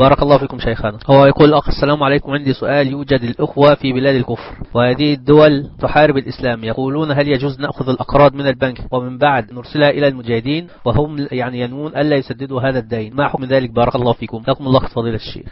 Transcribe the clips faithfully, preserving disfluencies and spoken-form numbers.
بارك الله فيكم شيخنا. هو يقول الأخ: السلام عليكم، عندي سؤال. يوجد الأخوة في بلاد الكفر وهذه الدول تحارب الإسلام، يقولون هل يجوز نأخذ الأقراض من البنك ومن بعد نرسلها إلى المجاهدين وهم يعني ينوون ألا يسددوا هذا الدين؟ ما حكم ذلك؟ بارك الله فيكم. لكم الله فضيلة الشيخ.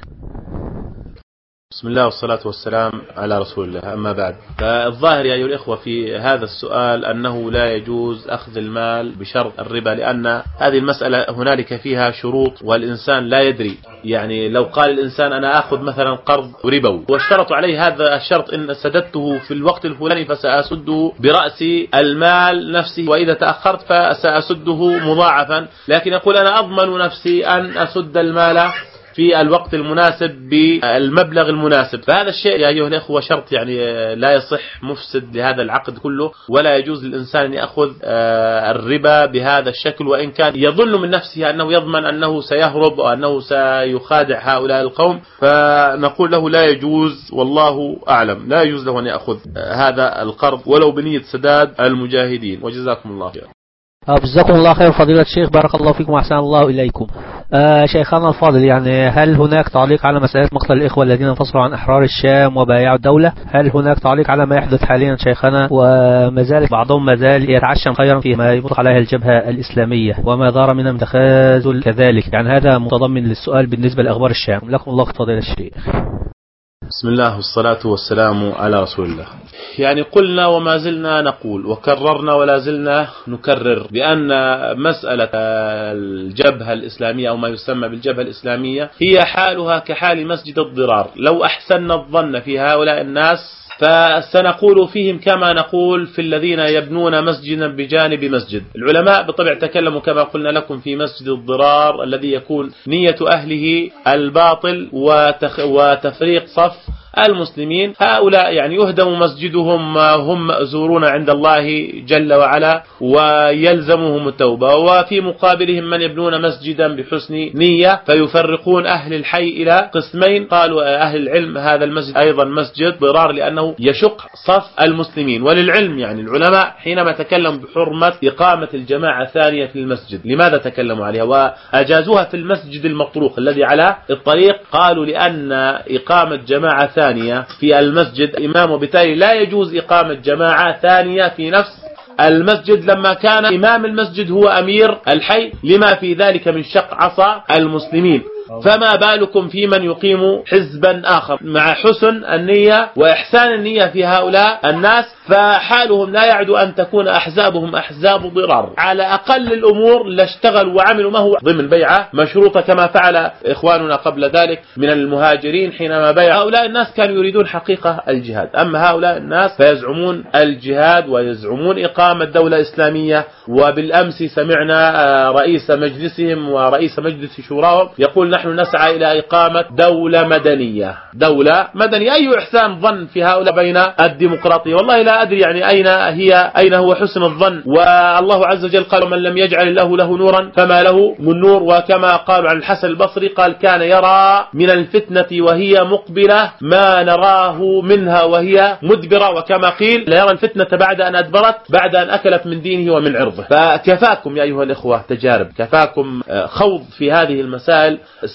بسم الله والصلاة والسلام على رسول الله، أما بعد، فالظاهر يا أيها الإخوة في هذا السؤال أنه لا يجوز أخذ المال بشرط الربا، لأن هذه المسألة هنالك فيها شروط والإنسان لا يدري. يعني لو قال الإنسان أنا أخذ مثلا قرض ربوي واشترط عليه هذا الشرط إن سددته في الوقت الفلاني فسأسده برأس المال نفسه، وإذا تأخرت فسأسده مضاعفا، لكن يقول أنا أضمن نفسي أن أسد المال في الوقت المناسب بالمبلغ المناسب، فهذا الشيء يا أيها الأخوة شرط يعني لا يصح، مفسد لهذا العقد كله، ولا يجوز للإنسان أن يأخذ الربا بهذا الشكل، وإن كان يظن من نفسه أنه يضمن أنه سيهرب وأنه سيخادع هؤلاء القوم، فنقول له لا يجوز، والله أعلم، لا يجوز له أن يأخذ هذا القرض ولو بنية سداد المجاهدين، وجزاكم الله خير. جزاكم الله خير فضيلة الشيخ، بارك الله فيكم وأحسن الله إليكم. آه شيخنا الفاضل، يعني هل هناك تعليق على مسألة مقتل الإخوة الذين انفصلوا عن أحرار الشام وبايعوا الدولة؟ هل هناك تعليق على ما يحدث حاليا شيخنا؟ وما زال بعضهم ما زال يتعشم خيرا فيما يطلق عليها الجبهة الإسلامية وما دار منهم تخاذل كذلك، يعني هذا متضمن للسؤال بالنسبة لأخبار الشام. لكم الله فضيلة الشيخ. بسم الله والصلاة والسلام على رسول الله. يعني قلنا وما زلنا نقول وكررنا ولا زلنا نكرر بأن مسألة الجبهة الإسلامية أو ما يسمى بالجبهة الإسلامية هي حالها كحال مسجد الضرار. لو أحسن الظن في هؤلاء الناس فسنقول فيهم كما نقول في الذين يبنون مسجدا بجانب مسجد. العلماء بالطبع تكلموا كما قلنا لكم في مسجد الضرار الذي يكون نية أهله الباطل وتفريق صف المسلمين. هؤلاء يعني يهدم مسجدهم، هم مأزورون عند الله جل وعلا ويلزمهم التوبة، وفي مقابلهم من يبنون مسجدا بحسن نية فيفرقون أهل الحي إلى قسمين. قالوا أهل العلم هذا المسجد أيضا مسجد ضرار لأنه يشق صف المسلمين. وللعلم يعني العلماء حينما تكلموا بحرمة إقامة الجماعة الثانية في المسجد لماذا تكلموا عليها وأجازوها في المسجد المطروق الذي على الطريق؟ قالوا لأن إقامة جماعة ثانية في المسجد إمام، وبالتالي لا يجوز إقامة جماعة ثانية في نفس المسجد لما كان إمام المسجد هو أمير الحي لما في ذلك من شق عصا المسلمين، فما بالكم في من يقيم حزبا آخر مع حسن النية وإحسان النية في هؤلاء الناس، فحالهم لا يعد أن تكون أحزابهم أحزاب ضرار. على أقل الأمور لاشتغلوا وعملوا ما هو ضمن بيعة مشروطة كما فعل إخواننا قبل ذلك من المهاجرين حينما بيع هؤلاء الناس كانوا يريدون حقيقة الجهاد، أما هؤلاء الناس فيزعمون الجهاد ويزعمون إقامة دولة إسلامية. وبالأمس سمعنا رئيس مجلسهم ورئيس مجلس شوراهم يقول نحن نسعى إلى إقامة دولة مدنية. دولة مدنية، أي إحسان ظن في هؤلاء بين الديمقراطية؟ والله لا أدري يعني أين هي أين هو حسن الظن. والله عز وجل قال من لم يجعل الله له نورا فما له من نور. وكما قالوا عن الحسن البصري قال كان يرى من الفتنة وهي مقبلة ما نراه منها وهي مدبرة، وكما قيل لا يرى الفتنة بعد أن أدبرت بعد أن أكلت من دينه ومن عرضه. فكفاكم يا أيها الإخوة تجارب، كفاكم خوض في هذه المسائل،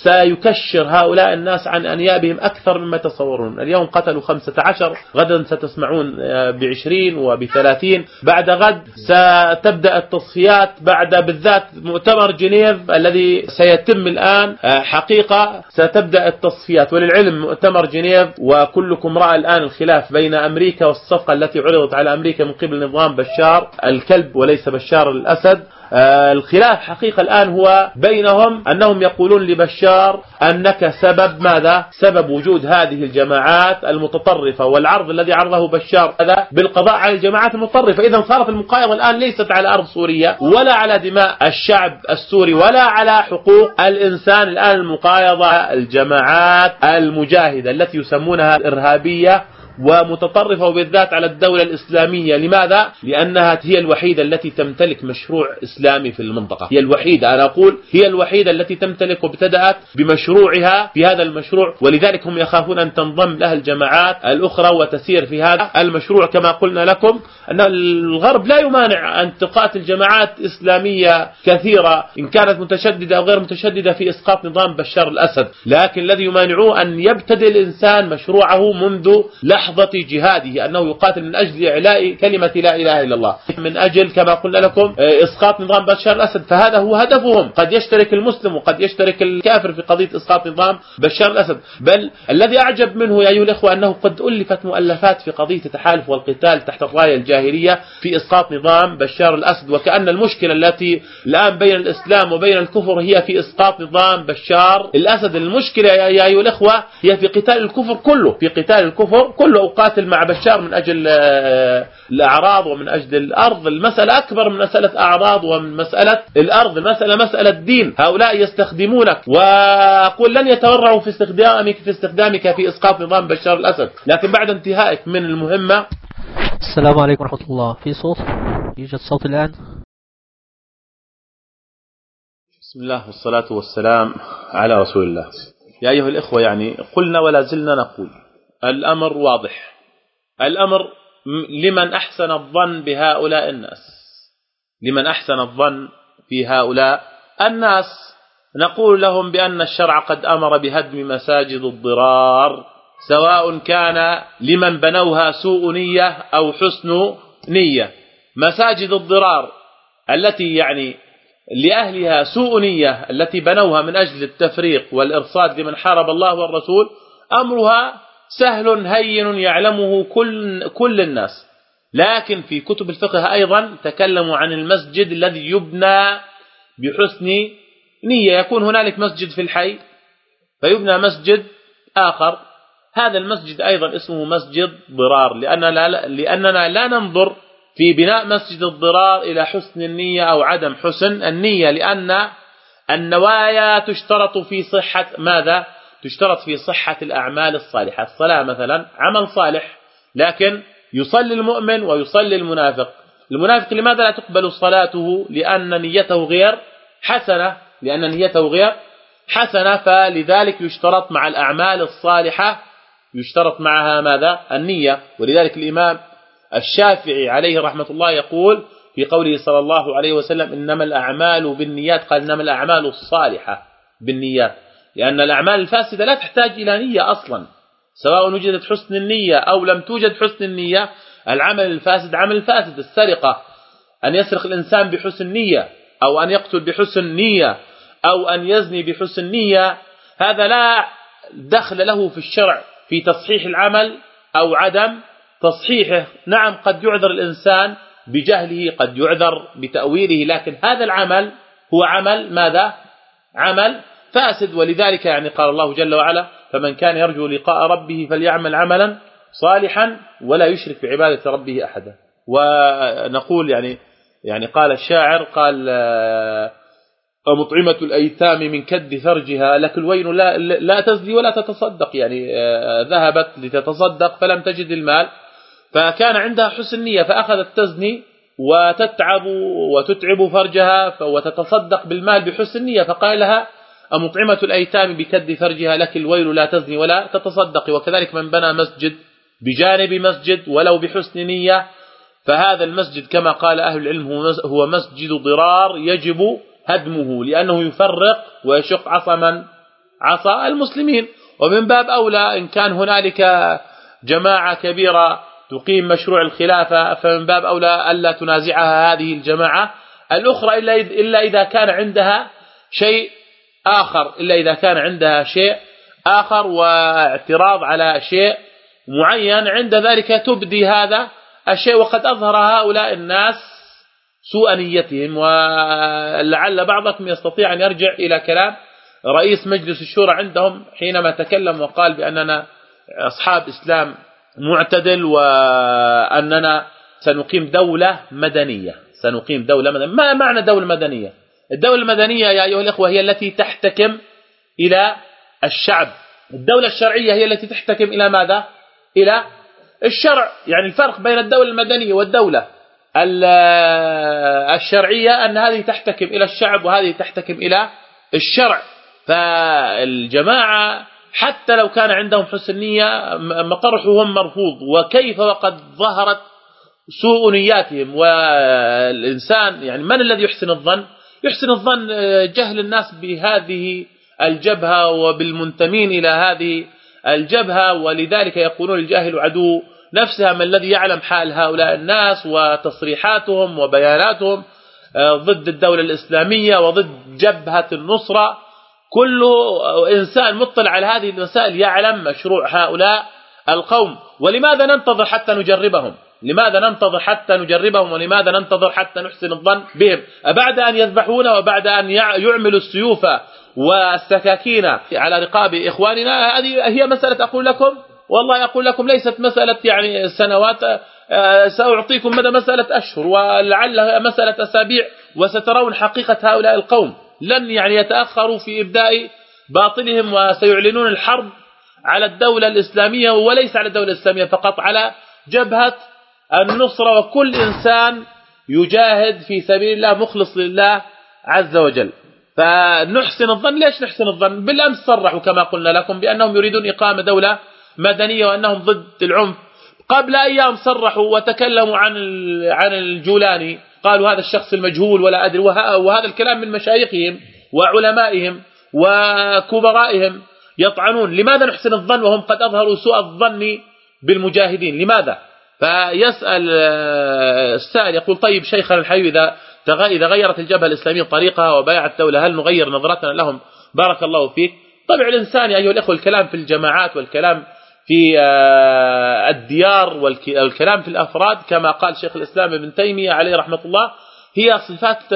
سيكشر هؤلاء الناس عن أنيابهم أكثر مما تصورون. اليوم قتلوا خمسة عشر، غدا ستسمعون بعشرين وبثلاثين، بعد غد ستبدأ التصفيات، بعد بالذات مؤتمر جنيف الذي سيتم الآن حقيقة ستبدأ التصفيات. وللعلم مؤتمر جنيف وكلكم رأى الآن الخلاف بين أمريكا والصفقة التي عرضت على أمريكا من قبل نظام بشار الكلب وليس بشار الأسد. آه الخلاف حقيقة الآن هو بينهم أنهم يقولون لبشار أنك سبب ماذا؟ سبب وجود هذه الجماعات المتطرفة، والعرض الذي عرضه بشار هذا بالقضاء على الجماعات المتطرفة. إذن صارت المقايضة الآن ليست على أرض سوريا ولا على دماء الشعب السوري ولا على حقوق الإنسان، الآن المقايضة الجماعات المجاهدة التي يسمونها الإرهابية ومتطرفة وبالذات على الدولة الإسلامية. لماذا؟ لأنها هي الوحيدة التي تمتلك مشروع إسلامي في المنطقة، هي الوحيدة، أنا أقول هي الوحيدة التي تمتلك وابتدأت بمشروعها في هذا المشروع، ولذلك هم يخافون أن تنضم لها الجماعات الأخرى وتسير في هذا المشروع. كما قلنا لكم أن الغرب لا يمانع أن تقاتل جماعات إسلامية كثيرة إن كانت متشددة أو غير متشددة في إسقاط نظام بشار الأسد، لكن الذي يمانعه أن يبتدئ الإنسان مشروعه منذ لحظة جهاده، أنه يقاتل من أجل إعلاء كلمة لا إله إلا الله، من أجل كما قلنا لكم إسقاط نظام بشار الأسد. فهذا هو هدفهم. قد يشترك المسلم وقد يشترك الكافر في قضية إسقاط نظام بشار الأسد. بل الذي أعجب منه يا أيها الإخوة أنه قد ألفت مؤلفات في قضية التحالف والقتال تحت الراية الجاهلية في إسقاط نظام بشار الأسد، وكأن المشكلة التي الآن بين الإسلام وبين الكفر هي في إسقاط نظام بشار الأسد. المشكلة يا أيها الإخوة هي في قتال الكفر كله، في قتال الكفر كله. أقاتل مع بشار من أجل الأعراض ومن أجل الأرض. المسألة أكبر من مسألة أعراض ومن مسألة الأرض، المسألة مسألة دين. هؤلاء يستخدمونك، وأقول لن يتورعوا في استخدامك في استخدامك في إسقاط نظام بشار الأسد، لكن بعد انتهائك من المهمة. السلام عليكم ورحمة الله. في صوت؟ يوجد صوت الآن؟ بسم الله والصلاة والسلام على رسول الله. يا أيها الإخوة، يعني قلنا ولا زلنا نقول الأمر واضح. الأمر لمن أحسن الظن بهؤلاء الناس، لمن أحسن الظن في هؤلاء الناس نقول لهم بأن الشرع قد أمر بهدم مساجد الضرار، سواء كان لمن بنوها سوء نية أو حسن نية. مساجد الضرار التي يعني لأهلها سوء نية، التي بنوها من أجل التفريق والإرصاد لمن حارب الله والرسول، أمرها سهل هين يعلمه كل, كل الناس. لكن في كتب الفقه أيضا تكلموا عن المسجد الذي يبنى بحسن نية. يكون هنالك مسجد في الحي فيبنى مسجد آخر، هذا المسجد أيضا اسمه مسجد ضرار، لأننا لا, لأننا لا ننظر في بناء مسجد الضرار إلى حسن النية أو عدم حسن النية، لأن النوايا تشترط في صحة ماذا؟ تشترط في صحة الأعمال الصالحة. الصلاة مثلا عمل صالح، لكن يصلي المؤمن ويصلي المنافق. المنافق لماذا لا تقبل صلاته؟ لأن نيته غير حسنة، لأن نيته غير حسنة. فلذلك يشترط مع الأعمال الصالحة يشترط معها ماذا؟ النية. ولذلك الإمام الشافعي عليه رحمة الله يقول في قوله صلى الله عليه وسلم إنما الأعمال بالنيات، قال إنما الأعمال الصالحة بالنيات، لأن الأعمال الفاسدة لا تحتاج إلى نية أصلا، سواء وجدت حسن النية أو لم توجد حسن النية. العمل الفاسد عمل فاسد. السرقة أن يسرق الإنسان بحسن نية، أو أن يقتل بحسن نية، أو أن يزني بحسن نية، هذا لا دخل له في الشرع في تصحيح العمل أو عدم تصحيحه. نعم قد يعذر الإنسان بجهله، قد يعذر بتأويله، لكن هذا العمل هو عمل ماذا؟ عمل فاسد. ولذلك يعني قال الله جل وعلا فمن كان يرجو لقاء ربه فليعمل عملا صالحا ولا يشرك بعبادة ربه أحدا. ونقول يعني يعني قال الشاعر قال مطعمة الأيتام من كد فرجها لك الوين لا, لا تزني ولا تتصدق، يعني ذهبت لتتصدق فلم تجد المال، فكان عندها حسن نية فأخذت تزني وتتعب وتتعب فرجها وتتصدق بالمال بحسن نية، فقال لها مطعمة الأيتام بكد فرجها لك الويل لا تزني ولا تتصدق. وكذلك من بنى مسجد بجانب مسجد ولو بحسن نية، فهذا المسجد كما قال أهل العلم هو مسجد ضرار يجب هدمه، لأنه يفرق ويشق عصا من عصا المسلمين. ومن باب أولى إن كان هنالك جماعة كبيرة تقيم مشروع الخلافة، فمن باب أولى ألا تنازعها هذه الجماعة الأخرى إلا إذا كان عندها شيء آخر، إلا إذا كان عندها شيء آخر واعتراض على شيء معين، عند ذلك تبدي هذا الشيء. وقد أظهر هؤلاء الناس سوء نيتهم، ولعل بعضكم يستطيع أن يرجع إلى كلام رئيس مجلس الشورى عندهم حينما تكلم وقال بأننا أصحاب إسلام معتدل وأننا سنقيم دولة مدنية. سنقيم دولة مدنية. ما معنى دولة مدنية؟ الدولة المدنية يا أيها الأخوة هي التي تحتكم إلى الشعب. الدولة الشرعية هي التي تحتكم إلى ماذا؟ إلى الشرع، يعني الفرق بين الدولة المدنية والدولة الشرعية أن هذه تحتكم إلى الشعب وهذه تحتكم إلى الشرع. فالجماعة حتى لو كان عندهم حسن نية مطرحهم مرفوض، وكيف وقد ظهرت سوء نياتهم. والإنسان يعني من الذي يحسن الظن؟ يحسن الظن جهل الناس بهذه الجبهة وبالمنتمين إلى هذه الجبهة، ولذلك يقولون الجاهل عدو نفسها. ما الذي يعلم حال هؤلاء الناس وتصريحاتهم وبياناتهم ضد الدولة الإسلامية وضد جبهة النصرة؟ كل إنسان مطلع على هذه المسائل يعلم مشروع هؤلاء القوم. ولماذا ننتظر حتى نجربهم؟ لماذا ننتظر حتى نجربهم ولماذا ننتظر حتى نحسن الظن بهم؟ بعد أن يذبحون وبعد أن يعملوا السيوف والسكاكين على رقاب إخواننا. هذه هي مسألة، أقول لكم والله أقول لكم ليست مسألة يعني سنوات، سأعطيكم مدى مسألة أشهر ولعل مسألة أسابيع، وسترون حقيقة هؤلاء القوم. لن يعني يتأخروا في إبداء باطلهم، وسيعلنون الحرب على الدولة الإسلامية، وليس على الدولة الإسلامية فقط، على جبهة النصرة وكل إنسان يجاهد في سبيل الله مخلص لله عز وجل. فنحسن الظن. ليش نحسن الظن؟ بالأمس صرحوا كما قلنا لكم بأنهم يريدون إقامة دولة مدنية وأنهم ضد العنف. قبل أيام صرحوا وتكلموا عن عن الجولاني، قالوا هذا الشخص المجهول ولا أدري، وهذا الكلام من مشايخهم وعلمائهم وكبرائهم يطعنون. لماذا نحسن الظن وهم قد أظهروا سوء الظن بالمجاهدين؟ لماذا؟ فيسأل السائل يقول طيب شيخنا الحبيب، إذا إذا غيرت الجبهة الإسلامية طريقها وبايعت الدولة هل نغير نظرتنا لهم؟ بارك الله فيك. طبع الإنسان يا أيها الأخوة الكلام في الجماعات والكلام في الديار والكلام في الأفراد كما قال شيخ الإسلام ابن تيمية عليه رحمة الله هي صفات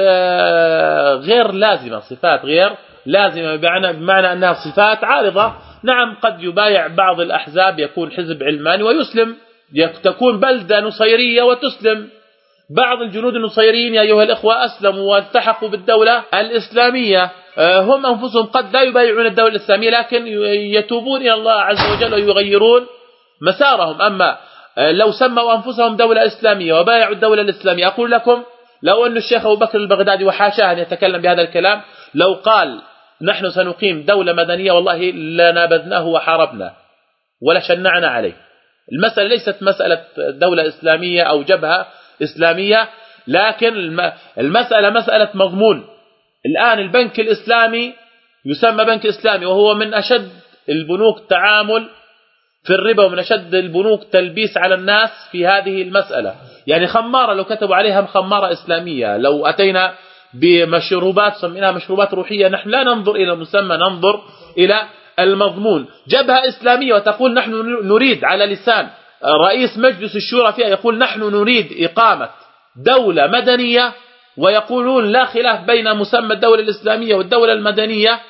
غير لازمة، صفات غير لازمة بمعنى, بمعنى أنها صفات عارضة. نعم قد يبايع بعض الأحزاب، يكون حزب علماني ويسلم، تكون بلدة نصيرية وتسلم. بعض الجنود النصيريين يا أيها الإخوة أسلموا والتحقوا بالدولة الإسلامية، هم أنفسهم قد لا يبايعون الدولة الإسلامية لكن يتوبون إلى الله عز وجل ويغيرون مسارهم. أما لو سموا أنفسهم دولة إسلامية وبايعوا الدولة الإسلامية، أقول لكم لو أن الشيخ أبو بكر البغدادي وحاشاه أن يتكلم بهذا الكلام، لو قال نحن سنقيم دولة مدنية والله لنابذناه وحاربنا ولا شنعنا عليه. المسألة ليست مسألة دولة إسلامية أو جبهة إسلامية، لكن المسألة مسألة مضمون. الآن البنك الإسلامي يسمى بنك إسلامي وهو من أشد البنوك تعامل في الربا ومن أشد البنوك تلبيس على الناس في هذه المسألة. يعني خمارة لو كتبوا عليها خمارة إسلامية، لو أتينا بمشروبات سميناها مشروبات روحية، نحن لا ننظر إلى المسمى، ننظر إلى المضمون. جبهة إسلامية وتقول نحن نريد على لسان رئيس مجلس الشورى فيها يقول نحن نريد إقامة دولة مدنية، ويقولون لا خلاف بين مسمى الدولة الإسلامية والدولة المدنية،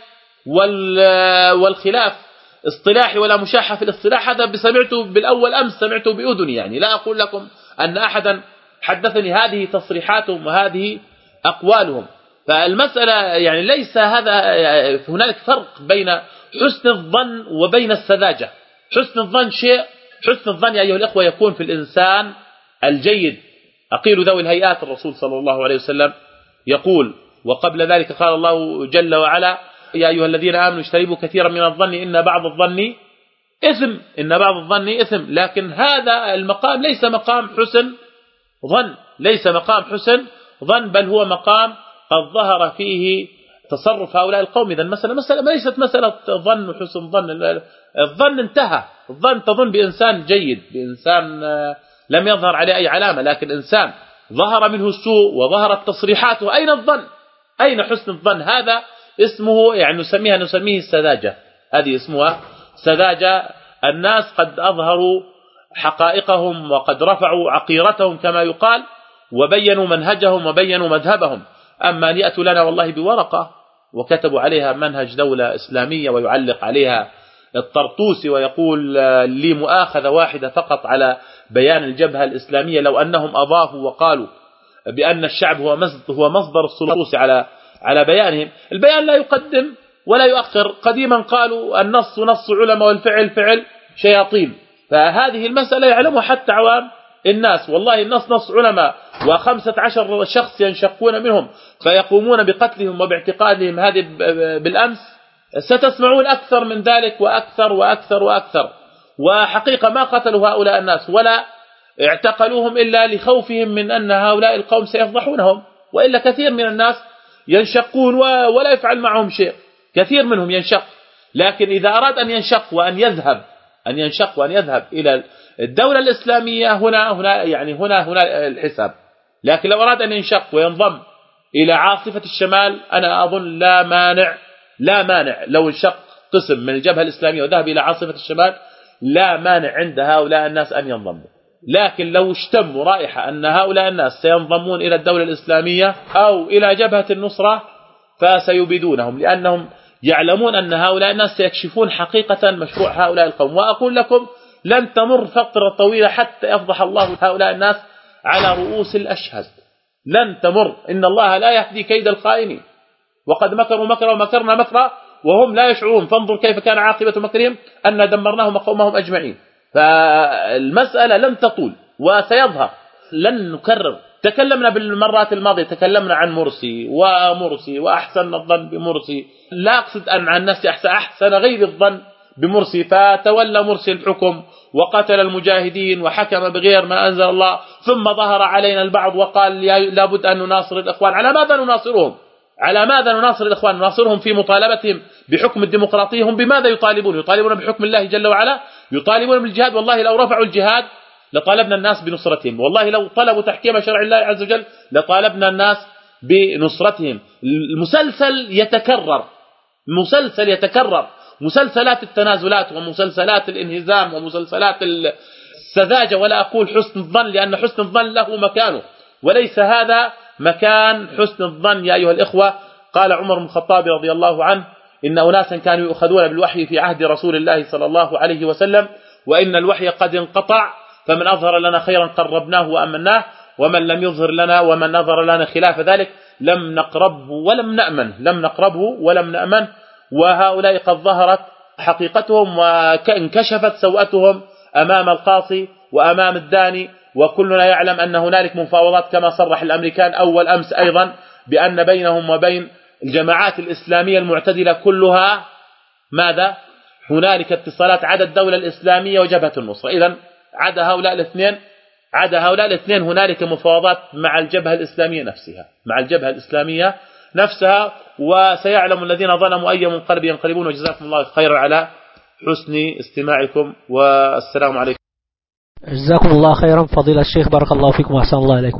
والخلاف اصطلاحي ولا مشاحة في الاصطلاح. هذا سمعته بالأول أمس، سمعته بأذني، يعني لا أقول لكم أن أحدا حدثني، هذه تصريحاتهم وهذه أقوالهم. فالمسألة يعني ليس هذا، هناك فرق بين حسن الظن وبين السذاجة. حسن الظن شيء، حسن الظن يا أيها الأخوة يكون في الإنسان الجيد. أقيل ذوي الهيئات، الرسول صلى الله عليه وسلم يقول، وقبل ذلك قال الله جل وعلا يا أيها الذين آمنوا اجتنبوا كثيرا من الظن إن بعض الظن إثم، إن بعض الظن إثم. لكن هذا المقام ليس مقام حسن ظن، ليس مقام حسن ظن، بل هو مقام قد ظهر فيه تصرف هؤلاء القوم. إذا المسألة مسألة ليست مسألة ظن وحسن ظن، الظن انتهى. الظن تظن بإنسان جيد، بإنسان لم يظهر عليه أي علامة، لكن إنسان ظهر منه السوء وظهرت تصريحاته، أين الظن؟ أين حسن الظن؟ هذا اسمه يعني نسميها نسميه السذاجة، هذه اسمها سذاجة. الناس قد أظهروا حقائقهم وقد رفعوا عقيرتهم كما يقال، وبينوا منهجهم وبينوا مذهبهم. أما أن يأتوا لنا والله بورقة وكتبوا عليها منهج دولة إسلامية ويعلق عليها الطرطوسي ويقول لي مؤاخذة واحدة فقط على بيان الجبهة الإسلامية، لو أنهم أضافوا وقالوا بأن الشعب هو مصدر هو مصدر الطرطوسي على على بيانهم. البيان لا يقدم ولا يؤخر. قديما قالوا النص نص علماء والفعل فعل شياطين، فهذه المسألة يعلمها حتى عوام الناس. والله النص نص علماء وخمسة عشر شخص ينشقون منهم فيقومون بقتلهم وباعتقالهم هذه بالأمس، ستسمعون أكثر من ذلك وأكثر وأكثر وأكثر. وحقيقة ما قتلوا هؤلاء الناس ولا اعتقلوهم إلا لخوفهم من أن هؤلاء القوم سيفضحونهم، وإلا كثير من الناس ينشقون ولا يفعل معهم شيء، كثير منهم ينشق. لكن إذا أراد أن ينشق وأن يذهب أن ينشق وأن يذهب إلى الدولة الإسلامية هنا هنا يعني هنا هنا الحساب. لكن لو أراد أن ينشق وينضم إلى عاصفة الشمال، أنا أظن لا مانع لا مانع لو انشق قسم من الجبهة الإسلامية وذهب إلى عاصفة الشمال، لا مانع عند هؤلاء الناس أن ينضموا. لكن لو اشتموا رائحة أن هؤلاء الناس سينضمون إلى الدولة الإسلامية أو إلى جبهة النصرة فسيبيدونهم، لأنهم يعلمون أن هؤلاء الناس سيكشفون حقيقة مشروع هؤلاء القوم. وأقول لكم لن تمر فترة طويلة حتى يفضح الله هؤلاء الناس على رؤوس الأشهاد، لن تمر. إن الله لا يهدي كيد الخائنين، وقد مكروا مكرا ومكرنا مكرا وهم لا يشعرون، فانظر كيف كان عاقبة مكرهم أن دمرناهم وقومهم أجمعين. فالمسألة لن تطول وسيظهر. لن نكرر، تكلمنا بالمرات الماضية، تكلمنا عن مرسي ومرسي وأحسن الظن بمرسي، لا أقصد أن عن نفسي أحسن, أحسن غير الظن بمرسي، فتولى مرسي الحكم وقتل المجاهدين وحكم بغير ما أنزل الله، ثم ظهر علينا البعض وقال لابد أن نناصر الإخوان. على ماذا نناصرهم؟ على ماذا نناصر الإخوان؟ نناصرهم في مطالبتهم بحكم الديمقراطية. هم بماذا يطالبون؟ يطالبون بحكم الله جل وعلا، يطالبون بالجهاد. والله لو رفعوا الجهاد لطالبنا الناس بنصرتهم، والله لو طلبوا تحكيم شرع الله عز وجل لطالبنا الناس بنصرتهم. المسلسل يتكرر، مسلسل يتكرر، مسلسلات التنازلات ومسلسلات الانهزام ومسلسلات السذاجة، ولا أقول حسن الظن لأن حسن الظن له مكانه، وليس هذا مكان حسن الظن يا أيها الإخوة. قال عمر بن الخطاب رضي الله عنه: إن أناسا كانوا يؤخذون بالوحي في عهد رسول الله صلى الله عليه وسلم، وإن الوحي قد انقطع، فمن أظهر لنا خيرا قربناه وأمناه، ومن لم يظهر لنا ومن نظر لنا خلاف ذلك لم نقربه ولم نأمن لم نقربه ولم نأمن. وهؤلاء قد ظهرت حقيقتهم وانكشفت سوءتهم أمام القاصي وأمام الداني، وكلنا يعلم أن هنالك مفاوضات كما صرح الأمريكان أول أمس أيضا بأن بينهم وبين الجماعات الإسلامية المعتدلة كلها ماذا؟ هنالك اتصالات عدا الدولة الإسلامية وجبهة النصرة. إذن عدا هؤلاء الاثنين عدا هؤلاء الاثنين هنالك مفاوضات مع الجبهة الإسلامية نفسها مع الجبهة الإسلامية نفسها وسيعلم الذين ظلموا أي منقلب ينقلبون. وجزاكم الله خيرا على حسن استماعكم، والسلام عليكم. جزاكم الله خيرا فضيلة الشيخ، بارك الله فيكم وأحسن الله إليكم.